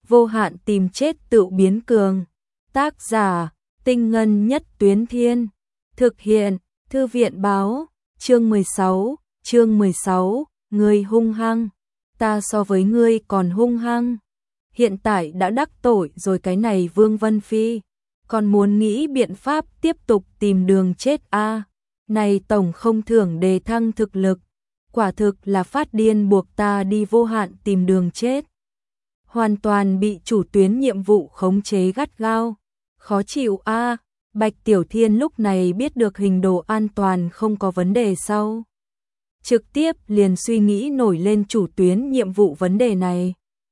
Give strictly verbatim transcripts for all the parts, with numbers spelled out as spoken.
vô hạn tìm chết tự biến cường. Tác giả, Tinh Ngân Nhất Tuyến Thiên. Thực hiện, Thư viện báo, chương mười sáu, chương mười sáu, ngươi hung hăng. Ta so với ngươi còn hung hăng. Hiện tại đã đắc tội rồi cái này Vương Vân Phi. Còn muốn nghĩ biện pháp tiếp tục tìm đường chết a à. Này tổng không thưởng đề thăng thực lực. Quả thực là phát điên buộc ta đi vô hạn tìm đường chết. Hoàn toàn bị chủ tuyến nhiệm vụ khống chế gắt gao. Khó chịu a à. Bạch Tiểu Thiên lúc này biết được hình đồ an toàn không có vấn đề sau. Trực tiếp liền suy nghĩ nổi lên chủ tuyến nhiệm vụ vấn đề này.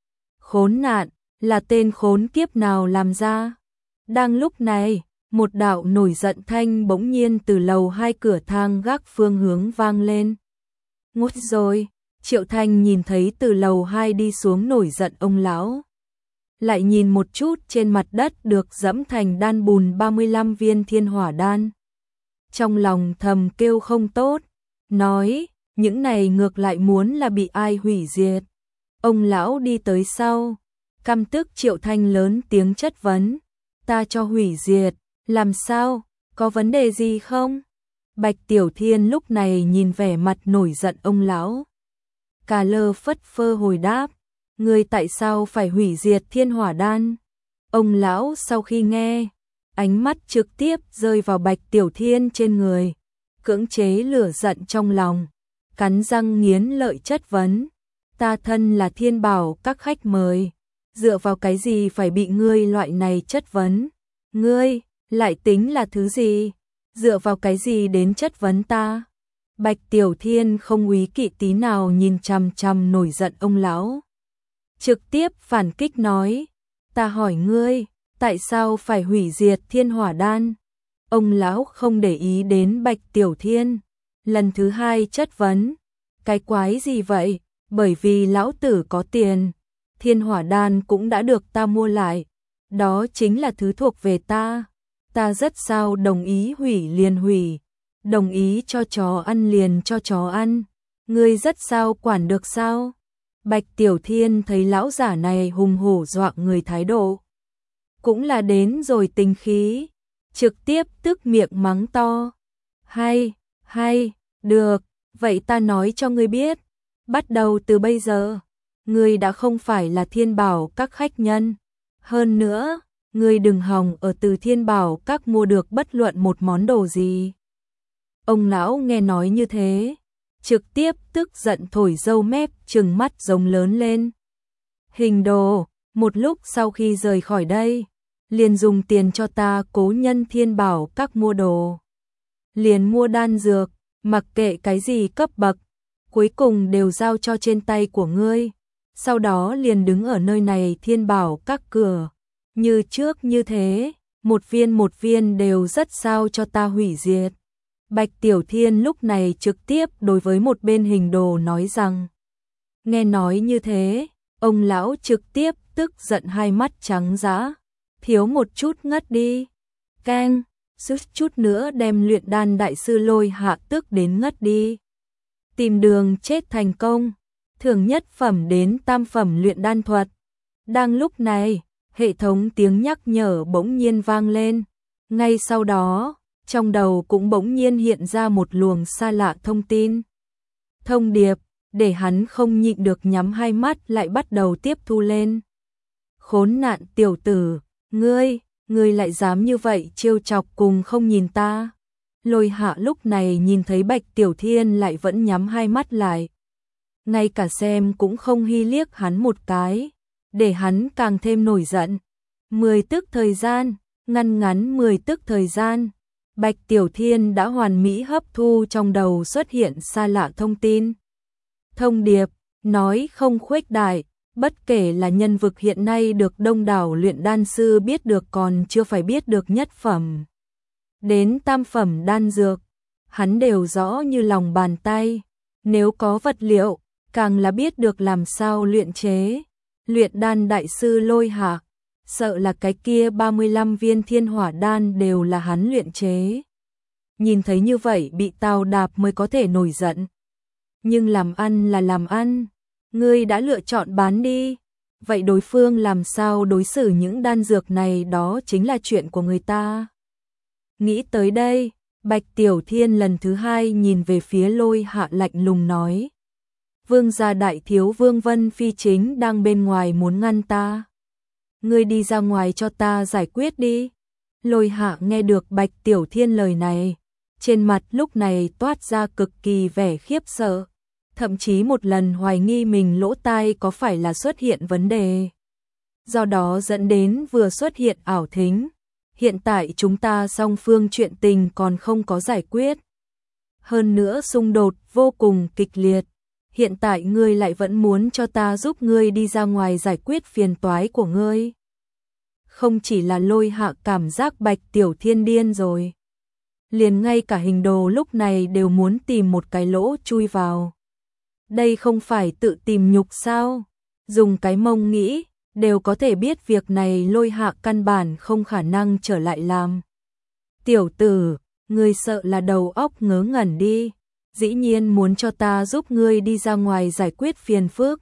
Khốn nạn, là tên khốn kiếp nào làm ra? Đang lúc này, một đạo nổi giận thanh bỗng nhiên từ lầu hai cửa thang gác phương hướng vang lên. Ngút rồi, Triệu Thanh nhìn thấy từ lầu hai đi xuống nổi giận ông lão. Lại nhìn một chút trên mặt đất được dẫm thành đan bùn ba mươi lăm viên thiên hỏa đan. Trong lòng thầm kêu không tốt, nói, những này ngược lại muốn là bị ai hủy diệt. Ông lão đi tới sau, căm tức Triệu Thanh lớn tiếng chất vấn, ta cho hủy diệt, làm sao, có vấn đề gì không? Bạch Tiểu Thiên lúc này nhìn vẻ mặt nổi giận ông lão. Cà lơ phất phơ hồi đáp, ngươi tại sao phải hủy diệt thiên hỏa đan? Ông lão sau khi nghe, ánh mắt trực tiếp rơi vào Bạch Tiểu Thiên trên người, cưỡng chế lửa giận trong lòng, cắn răng nghiến lợi chất vấn, ta thân là thiên bảo các khách mời, dựa vào cái gì phải bị ngươi loại này chất vấn? Ngươi, lại tính là thứ gì? Dựa vào cái gì đến chất vấn ta? Bạch Tiểu Thiên không úy kỵ tí nào nhìn chằm chằm nổi giận ông lão. Trực tiếp phản kích nói, ta hỏi ngươi, tại sao phải hủy diệt thiên hỏa đan? Ông lão không để ý đến Bạch Tiểu Thiên. Lần thứ hai chất vấn, cái quái gì vậy? Bởi vì lão tử có tiền, thiên hỏa đan cũng đã được ta mua lại. Đó chính là thứ thuộc về ta. Ta rất sao đồng ý hủy liền hủy, đồng ý cho chó ăn liền cho chó ăn. Ngươi rất sao quản được sao? Bạch Tiểu Thiên thấy lão giả này hùng hổ dọa người thái độ. Cũng là đến rồi tính khí, trực tiếp tức miệng mắng to. Hay, hay, được, vậy ta nói cho ngươi biết. Bắt đầu từ bây giờ, ngươi đã không phải là thiên bảo các khách nhân. Hơn nữa, ngươi đừng hòng ở từ thiên bảo các mua được bất luận một món đồ gì. Ông lão nghe nói như thế, trực tiếp tức giận thổi râu mép trừng mắt rống lớn lên. Hình đồ, một lúc sau khi rời khỏi đây, liền dùng tiền cho ta cố nhân thiên bảo các mua đồ. Liền mua đan dược, mặc kệ cái gì cấp bậc, cuối cùng đều giao cho trên tay của ngươi. Sau đó liền đứng ở nơi này thiên bảo các cửa. Như trước như thế, một viên một viên đều rất sao cho ta hủy diệt. Bạch Tiểu Thiên lúc này trực tiếp đối với một bên hình đồ nói rằng. Nghe nói như thế, ông lão trực tiếp tức giận hai mắt trắng dã, thiếu một chút ngất đi. Cang, chút chút nữa đem luyện đan đại sư Lôi Hạ tức đến ngất đi. Tìm đường chết thành công, thưởng nhất phẩm đến tam phẩm luyện đan thuật. Đang lúc này, hệ thống tiếng nhắc nhở bỗng nhiên vang lên. Ngay sau đó, trong đầu cũng bỗng nhiên hiện ra một luồng xa lạ thông tin. Thông điệp, để hắn không nhịn được nhắm hai mắt lại bắt đầu tiếp thu lên. Khốn nạn tiểu tử, ngươi, ngươi lại dám như vậy trêu chọc cùng không nhìn ta. Lôi Hạ lúc này nhìn thấy Bạch Tiểu Thiên lại vẫn nhắm hai mắt lại. Ngay cả xem cũng không hi liếc hắn một cái, để hắn càng thêm nổi giận. Mười tức thời gian, ngăn ngắn mười tức thời gian, Bạch Tiểu Thiên đã hoàn mỹ hấp thu trong đầu xuất hiện xa lạ thông tin. Thông điệp, nói không khuếch đại, bất kể là nhân vực hiện nay được đông đảo luyện đan sư biết được còn chưa phải biết được nhất phẩm. Đến tam phẩm đan dược, hắn đều rõ như lòng bàn tay. Nếu có vật liệu, càng là biết được làm sao luyện chế. Luyện đan đại sư Lôi Hạ, sợ là cái kia ba mươi lăm viên thiên hỏa đan đều là hắn luyện chế. Nhìn thấy như vậy bị tào đạp mới có thể nổi giận. Nhưng làm ăn là làm ăn, ngươi đã lựa chọn bán đi. vậy đối phương làm sao đối xử những đan dược này đó chính là chuyện của người ta. Nghĩ tới đây, Bạch Tiểu Thiên lần thứ hai nhìn về phía Lôi Hạ lạnh lùng nói. Vương gia đại thiếu Vương Vân Phi chính đang bên ngoài muốn ngăn ta. Ngươi đi ra ngoài cho ta giải quyết đi. Lôi Hạ nghe được Bạch Tiểu Thiên lời này, trên mặt lúc này toát ra cực kỳ vẻ khiếp sợ, thậm chí một lần hoài nghi mình lỗ tai có phải là xuất hiện vấn đề. Do đó dẫn đến vừa xuất hiện ảo thính. Hiện tại chúng ta song phương chuyện tình còn không có giải quyết. Hơn nữa xung đột vô cùng kịch liệt. Hiện tại ngươi lại vẫn muốn cho ta giúp ngươi đi ra ngoài giải quyết phiền toái của ngươi. Không chỉ là Lôi Hạ cảm giác Bạch Tiểu Thiên điên rồi. Liền ngay cả Hình Đồ lúc này đều muốn tìm một cái lỗ chui vào. Đây không phải tự tìm nhục sao? Dùng cái mông nghĩ, đều có thể biết việc này Lôi Hạ căn bản không khả năng trở lại làm. Tiểu tử, ngươi sợ là đầu óc ngớ ngẩn đi. Dĩ nhiên muốn cho ta giúp ngươi đi ra ngoài giải quyết phiền phức.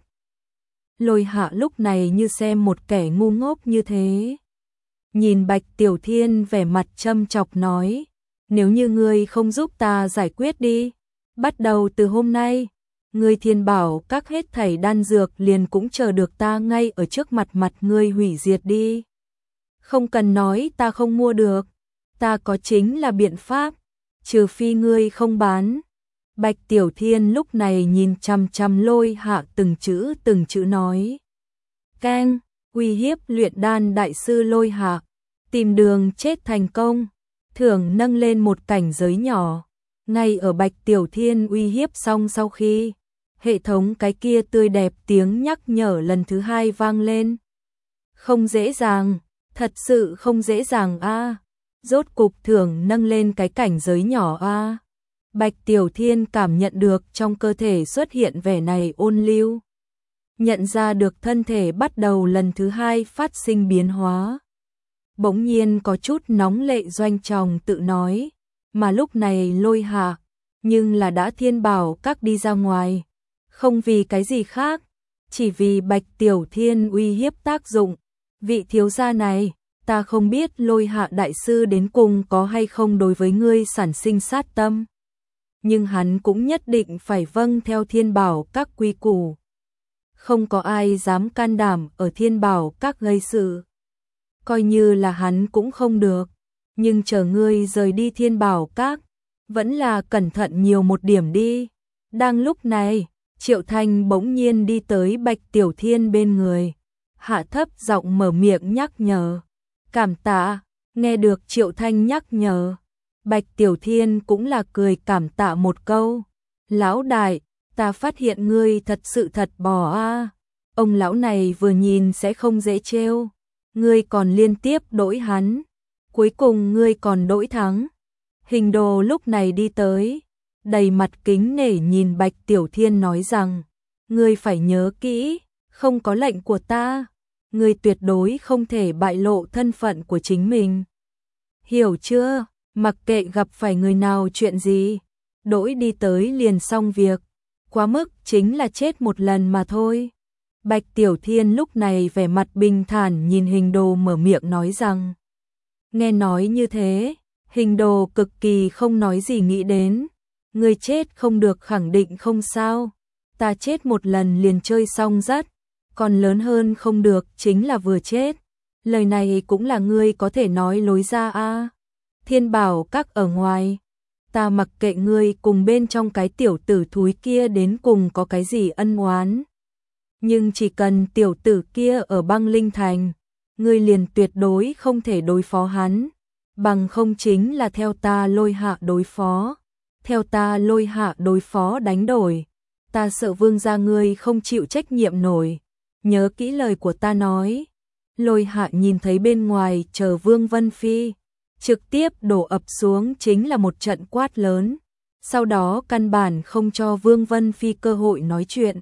Lôi Hạ lúc này như xem một kẻ ngu ngốc như thế. Nhìn Bạch Tiểu Thiên vẻ mặt châm chọc nói, nếu như ngươi không giúp ta giải quyết đi, bắt đầu từ hôm nay, ngươi Thiên Bảo các hết thảy đan dược liền cũng chờ được ta ngay ở trước mặt mặt ngươi hủy diệt đi. Không cần nói ta không mua được, ta có chính là biện pháp, trừ phi ngươi không bán. Bạch Tiểu Thiên lúc này nhìn chằm chằm Lôi Hạ từng chữ từng chữ nói. Keng, uy hiếp luyện đan đại sư Lôi Hạ, tìm đường chết thành công, thưởng nâng lên một cảnh giới nhỏ. Ngay ở Bạch Tiểu Thiên uy hiếp xong sau khi, hệ thống cái kia tươi đẹp tiếng nhắc nhở lần thứ hai vang lên. Không dễ dàng, thật sự không dễ dàng a. Rốt cục thưởng nâng lên cái cảnh giới nhỏ a. Bạch Tiểu Thiên cảm nhận được trong cơ thể xuất hiện vẻ này ôn lưu. Nhận ra được thân thể bắt đầu lần thứ hai phát sinh biến hóa. Bỗng nhiên có chút nóng lệ doanh tròng tự nói, mà lúc này Lôi Hạ, nhưng là đã Thiên Bảo các đi ra ngoài. Không vì cái gì khác, chỉ vì Bạch Tiểu Thiên uy hiếp tác dụng. Vị thiếu gia này, ta không biết Lôi Hạ đại sư đến cùng có hay không đối với ngươi sản sinh sát tâm. Nhưng hắn cũng nhất định phải vâng theo Thiên Bảo các quy củ. Không có ai dám can đảm ở Thiên Bảo các gây sự. Coi như là hắn cũng không được. Nhưng chờ ngươi rời đi Thiên Bảo các, vẫn là cẩn thận nhiều một điểm đi. Đang lúc này, Triệu Thanh bỗng nhiên đi tới Bạch Tiểu Thiên bên người. Hạ thấp giọng mở miệng nhắc nhở. Cảm tạ, nghe được Triệu Thanh nhắc nhở. Bạch Tiểu Thiên cũng là cười cảm tạ một câu. Lão đại, ta phát hiện ngươi thật sự thật bò a. Ông lão này vừa nhìn sẽ không dễ trêu. Ngươi còn liên tiếp đỗi hắn. Cuối cùng ngươi còn đỗi thắng. Hình Đồ lúc này đi tới. Đầy mặt kính nể nhìn Bạch Tiểu Thiên nói rằng. Ngươi phải nhớ kỹ, không có lệnh của ta. Ngươi tuyệt đối không thể bại lộ thân phận của chính mình. Hiểu chưa? Mặc kệ gặp phải người nào chuyện gì, đỗi đi tới liền xong việc, quá mức chính là chết một lần mà thôi. Bạch Tiểu Thiên lúc này vẻ mặt bình thản nhìn Hình Đồ mở miệng nói rằng. Nghe nói như thế, Hình Đồ cực kỳ không nói gì nghĩ đến. Người chết không được khẳng định không sao, ta chết một lần liền chơi xong rất, còn lớn hơn không được chính là vừa chết. Lời này cũng là ngươi có thể nói lối ra a. Thiên Bảo các ở ngoài, ta mặc kệ ngươi cùng bên trong cái tiểu tử thúi kia đến cùng có cái gì ân oán. Nhưng chỉ cần tiểu tử kia ở Băng Linh Thành, ngươi liền tuyệt đối không thể đối phó hắn. Bằng không chính là theo ta Lôi Hạ đối phó. Theo ta Lôi Hạ đối phó đánh đổi. Ta sợ vương gia ngươi không chịu trách nhiệm nổi. Nhớ kỹ lời của ta nói. Lôi Hạ nhìn thấy bên ngoài chờ Vương Vân Phi. Trực tiếp đổ ập xuống chính là một trận quát lớn. Sau đó căn bản không cho Vương Vân Phi cơ hội nói chuyện.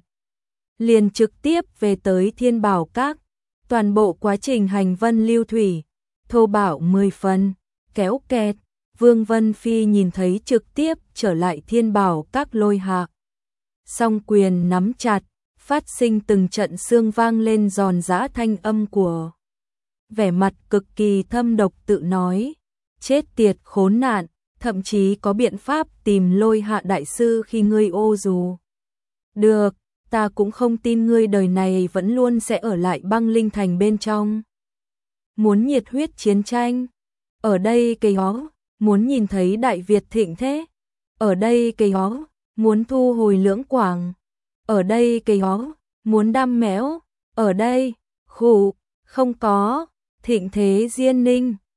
Liền trực tiếp về tới Thiên Bảo các. Toàn bộ quá trình hành vân lưu thủy. Thô bạo mười phần. Kéo kẹt. Vương Vân Phi nhìn thấy trực tiếp trở lại Thiên Bảo các Lôi Hạ. Song quyền nắm chặt. phát sinh từng trận xương vang lên giòn giã thanh âm của vẻ mặt cực kỳ thâm độc tự nói, chết tiệt khốn nạn, thậm chí có biện pháp tìm Lôi Hạ đại sư khi ngươi ô dù. Được, ta cũng không tin ngươi đời này vẫn luôn sẽ ở lại băng linh thành bên trong. Muốn nhiệt huyết chiến tranh, ở đây cây hó, muốn nhìn thấy Đại Việt thịnh thế, ở đây cây hó, muốn thu hồi Lưỡng Quảng, ở đây cây hó, muốn đam mẽo, ở đây, khủ, không có, thịnh thế Diên Ninh,